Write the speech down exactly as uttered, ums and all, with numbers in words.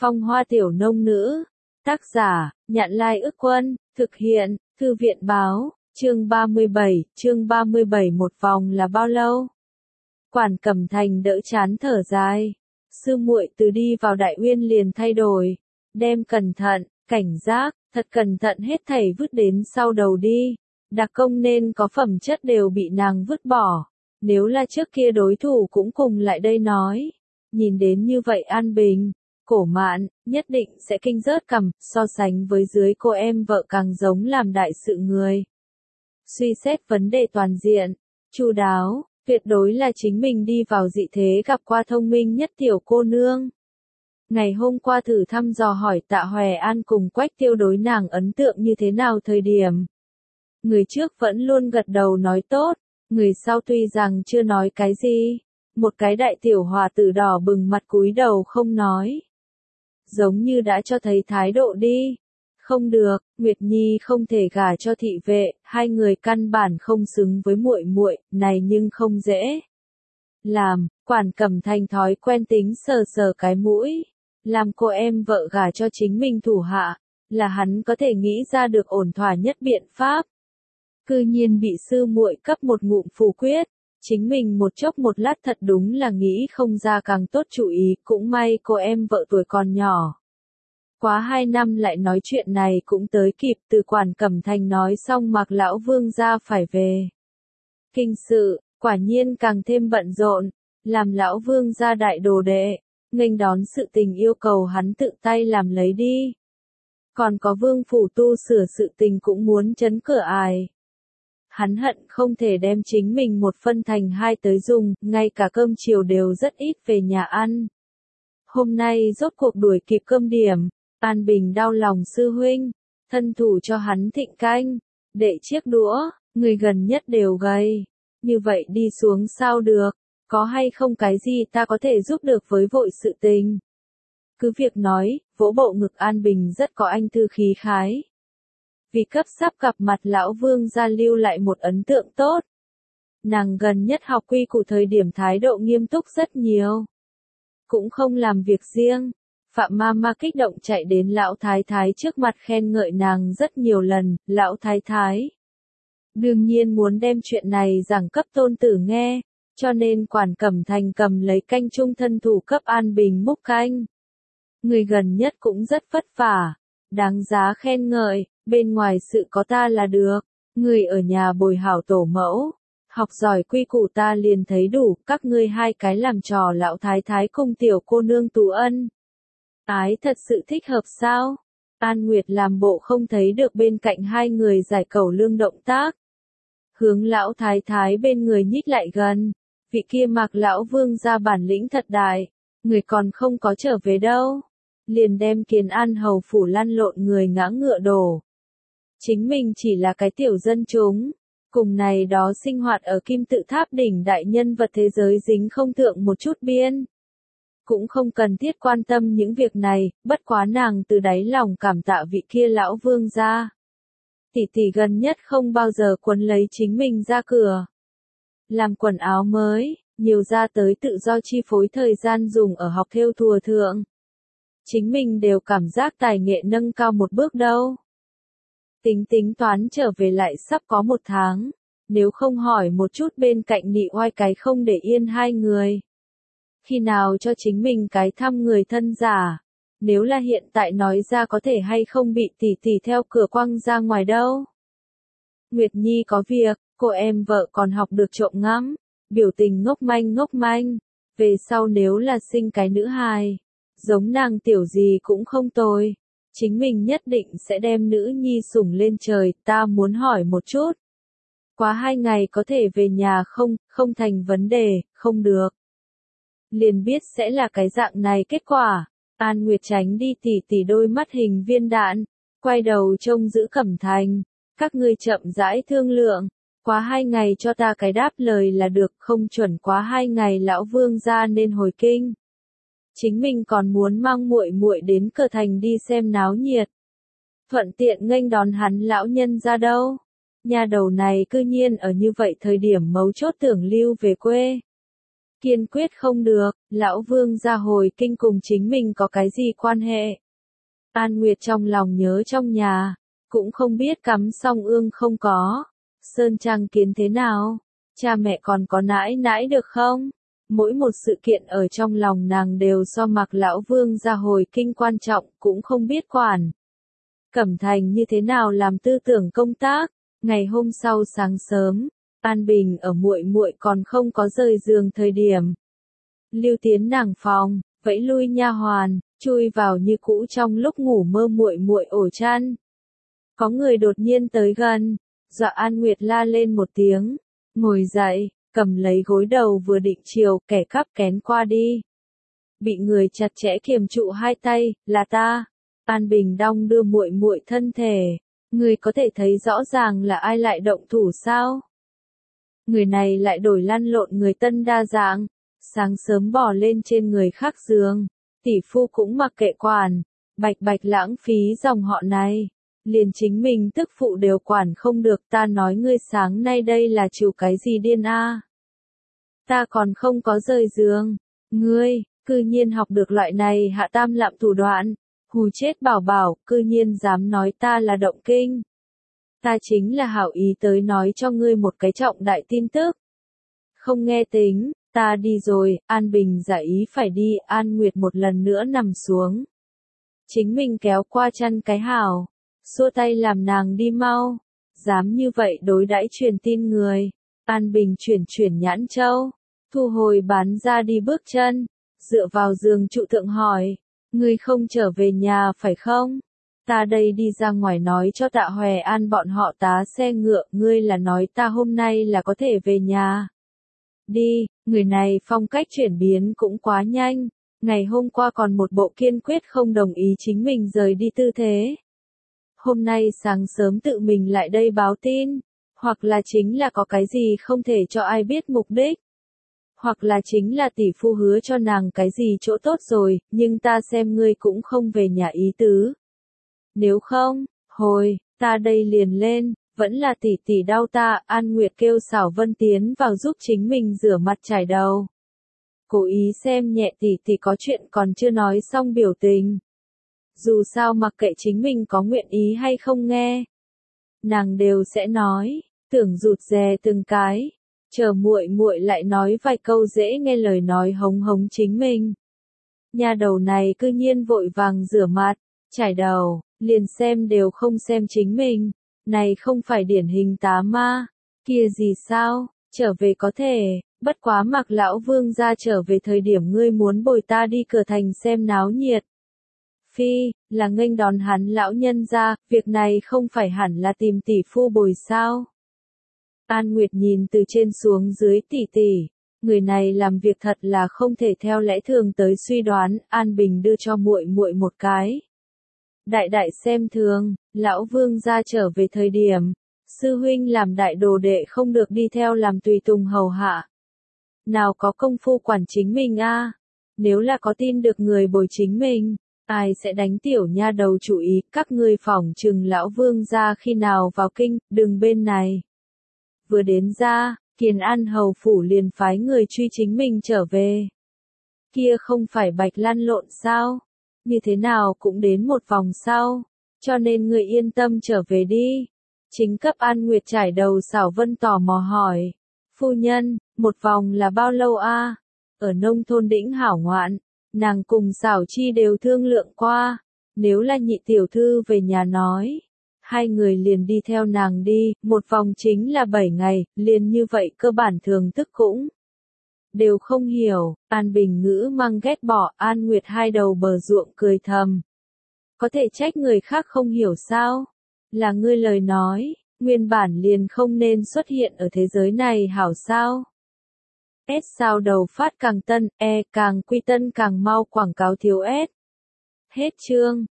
Phong hoa tiểu nông nữ. Tác giả, Nhạn Lai Ức Quân, thực hiện, Thư viện Báo, chương ba mươi bảy, chương ba mươi bảy một vòng là bao lâu? Quản Cẩm Thành đỡ chán thở dài. Sư muội từ đi vào Đại Uyên liền thay đổi. Đem cẩn thận, cảnh giác, thật cẩn thận hết thảy vứt đến sau đầu đi. Đặc công nên có phẩm chất đều bị nàng vứt bỏ. Nếu là trước kia đối thủ cũng cùng lại đây nói. Nhìn đến như vậy an bình, Cổ Mạn, nhất định sẽ kinh rớt cằm, so sánh với dưới cô em vợ càng giống làm đại sự người. Suy xét vấn đề toàn diện, chu đáo, tuyệt đối là chính mình đi vào dị thế gặp qua thông minh nhất tiểu cô nương. Ngày hôm qua thử thăm dò hỏi Tạ Hòe An cùng Quách Tiêu đối nàng ấn tượng như thế nào thời điểm. Người trước vẫn luôn gật đầu nói tốt, người sau tuy rằng chưa nói cái gì, một cái đại tiểu hòa tử đỏ bừng mặt cúi đầu không nói. Giống như đã cho thấy thái độ đi. Không được, Nguyệt Nhi không thể gả cho thị vệ, hai người căn bản không xứng với muội muội, này nhưng không dễ. Làm, Quản Cẩm Thành thói quen tính sờ sờ cái mũi, làm cô em vợ gả cho chính mình thủ hạ, là hắn có thể nghĩ ra được ổn thỏa nhất biện pháp. Cư nhiên bị sư muội cấp một ngụm phủ quyết, chính mình một chốc một lát thật đúng là nghĩ không ra càng tốt chủ ý, cũng may cô em vợ tuổi còn nhỏ. Quá hai năm lại nói chuyện này cũng tới kịp, từ Quản Cẩm Thành nói xong Mạc lão vương gia phải về. Kinh sự, quả nhiên càng thêm bận rộn, làm lão vương gia đại đồ đệ, nghênh đón sự tình yêu cầu hắn tự tay làm lấy đi. Còn có vương phủ tu sửa sự tình cũng muốn chấn cửa ải. Hắn hận không thể đem chính mình một phân thành hai tới dùng, ngay cả cơm chiều đều rất ít về nhà ăn. Hôm nay rốt cuộc đuổi kịp cơm điểm, An Bình đau lòng sư huynh, thân thủ cho hắn thịnh canh, đệ chiếc đũa, người gần nhất đều gầy. Như vậy đi xuống sao được, có hay không cái gì ta có thể giúp được với vội sự tình. Cứ việc nói, vỗ bộ ngực An Bình rất có anh thư khí khái. Vì cấp sắp gặp mặt lão vương gia lưu lại một ấn tượng tốt. Nàng gần nhất học quy củ thời điểm thái độ nghiêm túc rất nhiều. Cũng không làm việc riêng. Phạm ma ma kích động chạy đến lão thái thái trước mặt khen ngợi nàng rất nhiều lần, lão thái thái. Đương nhiên muốn đem chuyện này giảng cấp tôn tử nghe, cho nên Quản Cẩm Thành cầm lấy canh trung thân thủ cấp An Bình múc canh. Người gần nhất cũng rất vất vả, đáng giá khen ngợi, bên ngoài sự có ta là được, người ở nhà bồi hảo tổ mẫu, học giỏi quy củ ta liền thấy đủ, các ngươi hai cái làm trò lão thái thái cùng tiểu cô nương Tú Ân. Ái thật sự thích hợp sao? An Nguyệt làm bộ không thấy được bên cạnh hai người giải cẩu lương động tác. Hướng lão thái thái bên người nhích lại gần, vị kia Mạc lão vương ra bản lĩnh thật đại, người còn không có trở về đâu. Liền đem Kiến An hầu phủ lăn lộn người ngã ngựa đổ. Chính mình chỉ là cái tiểu dân chúng, cùng này đó sinh hoạt ở kim tự tháp đỉnh đại nhân vật thế giới dính không thượng một chút biên. Cũng không cần thiết quan tâm những việc này, bất quá nàng từ đáy lòng cảm tạ vị kia lão vương gia. Tỷ tỷ gần nhất không bao giờ quấn lấy chính mình ra cửa. Làm quần áo mới, nhiều ra tới tự do chi phối thời gian dùng ở học thêu thùa thượng. Chính mình đều cảm giác tài nghệ nâng cao một bước đâu. Tính tính toán trở về lại sắp có một tháng, nếu không hỏi một chút bên cạnh nị oai cái không để yên hai người. Khi nào cho chính mình cái thăm người thân giả, nếu là hiện tại nói ra có thể hay không bị tỷ tỷ theo cửa quăng ra ngoài đâu. Nguyệt Nhi có việc, cô em vợ còn học được trộm ngắm, biểu tình ngốc manh ngốc manh, về sau nếu là sinh cái nữ hài, giống nàng tiểu gì cũng không tồi. Chính mình nhất định sẽ đem nữ nhi sủng lên trời, ta muốn hỏi một chút. Quá hai ngày có thể về nhà không, không thành vấn đề, không được. Liền biết sẽ là cái dạng này kết quả. An Nguyệt tránh đi tỉ tỉ đôi mắt hình viên đạn, quay đầu trông giữ Cẩm Thành. Các ngươi chậm rãi thương lượng, quá hai ngày cho ta cái đáp lời là được, không chuẩn quá hai ngày lão vương gia nên hồi kinh. Chính mình còn muốn mang muội muội đến cửa thành đi xem náo nhiệt. Thuận tiện nghênh đón hắn lão nhân ra đâu. Nhà đầu này cư nhiên ở như vậy thời điểm mấu chốt tưởng lưu về quê. Kiên quyết không được, lão vương gia hồi kinh cùng chính mình có cái gì quan hệ. An Nguyệt trong lòng nhớ trong nhà, cũng không biết cắm song ương không có. Sơn Trang Kiến thế nào? Cha mẹ còn có nãi nãi được không? Mỗi một sự kiện ở trong lòng nàng đều so mặc lão vương gia hồi kinh quan trọng, cũng không biết quản. Cẩm Thành như thế nào làm tư tưởng công tác? Ngày hôm sau sáng sớm, An Bình ở muội muội còn không có rời giường thời điểm. Lưu tiến nàng phòng, vẫy lui nha hoàn, chui vào như cũ trong lúc ngủ mơ muội muội ổ chăn. Có người đột nhiên tới gần, dọa An Nguyệt la lên một tiếng, ngồi dậy, cầm lấy gối đầu vừa định chiều, kẻ cắp kén qua đi. Bị người chặt chẽ kiềm trụ hai tay, là ta. An Bình đong đưa muội muội thân thể, người có thể thấy rõ ràng là ai lại động thủ sao? Người này lại đổi lăn lộn người tân đa dạng, sáng sớm bỏ lên trên người khác giường, tỷ phu cũng mặc kệ quản, bạch bạch lãng phí dòng họ này. Liền chính mình tức phụ đều quản không được, ta nói ngươi sáng nay đây là chịu cái gì điên a? Ta còn không có rời giường, ngươi, cư nhiên học được loại này hạ tam lạm thủ đoạn, hù chết bảo bảo, cư nhiên dám nói ta là động kinh. Ta chính là hảo ý tới nói cho ngươi một cái trọng đại tin tức. Không nghe tính, ta đi rồi, An Bình giả ý phải đi, An Nguyệt một lần nữa nằm xuống. Chính mình kéo qua chăn cái hảo, xua tay làm nàng đi mau, dám như vậy đối đãi truyền tin người. An Bình chuyển chuyển nhãn châu, thu hồi bán ra đi bước chân, dựa vào giường trụ thượng hỏi, ngươi không trở về nhà phải không? Ta đây đi ra ngoài nói cho Tạ Hòe An bọn họ tá xe ngựa, ngươi là nói ta hôm nay là có thể về nhà. Đi, người này phong cách chuyển biến cũng quá nhanh, ngày hôm qua còn một bộ kiên quyết không đồng ý chính mình rời đi tư thế. Hôm nay sáng sớm tự mình lại đây báo tin, hoặc là chính là có cái gì không thể cho ai biết mục đích. Hoặc là chính là tỷ phu hứa cho nàng cái gì chỗ tốt rồi, nhưng ta xem ngươi cũng không về nhà ý tứ. Nếu không, hồi, ta đây liền lên, vẫn là tỷ tỷ đau ta, An Nguyệt kêu Xảo Vân tiến vào giúp chính mình rửa mặt chải đầu. Cố ý xem nhẹ tỷ tỷ có chuyện còn chưa nói xong biểu tình. Dù sao mặc kệ chính mình có nguyện ý hay không nghe, nàng đều sẽ nói, tưởng rụt rè từng cái, chờ muội muội lại nói vài câu dễ nghe lời nói hống hống chính mình. Nhà đầu này cư nhiên vội vàng rửa mặt, chải đầu, liền xem đều không xem chính mình, này không phải điển hình tá ma, kia gì sao, trở về có thể, bất quá mặc lão vương ra trở về thời điểm ngươi muốn bồi ta đi cửa thành xem náo nhiệt. Phi, là nghênh đón hắn lão nhân ra, việc này không phải hẳn là tìm tỷ phu bồi sao. An Nguyệt nhìn từ trên xuống dưới tỷ tỷ, người này làm việc thật là không thể theo lẽ thường tới suy đoán, An Bình đưa cho muội muội một cái. Đại đại xem thường, lão vương ra trở về thời điểm, sư huynh làm đại đồ đệ không được đi theo làm tùy tùng hầu hạ. Nào có công phu quản chính mình a? Nếu là có tin được người bồi chính mình, ai sẽ đánh tiểu nha đầu chủ ý, các ngươi phỏng chừng lão vương ra khi nào vào kinh, đừng bên này. Vừa đến ra, Kiền An hầu phủ liền phái người truy chính mình trở về. Kia không phải bạch lăn lộn sao? Như thế nào cũng đến một vòng sau, cho nên người yên tâm trở về đi. Chính cấp An Nguyệt trải đầu Xảo Vân tò mò hỏi, phu nhân, một vòng là bao lâu a? Ở nông thôn đĩnh hảo ngoạn, nàng cùng Xảo Chi đều thương lượng qua, nếu là nhị tiểu thư về nhà nói, hai người liền đi theo nàng đi, một vòng chính là bảy ngày, liền như vậy cơ bản thường thức cũng đều không hiểu. An Bình ngữ mang ghét bỏ, An Nguyệt hai đầu bờ ruộng cười thầm. Có thể trách người khác không hiểu sao? Là ngươi lời nói, nguyên bản liền không nên xuất hiện ở thế giới này hảo sao? S sao đầu phát càng tân, E càng quy tân càng mau quảng cáo thiếu S. Hết chương.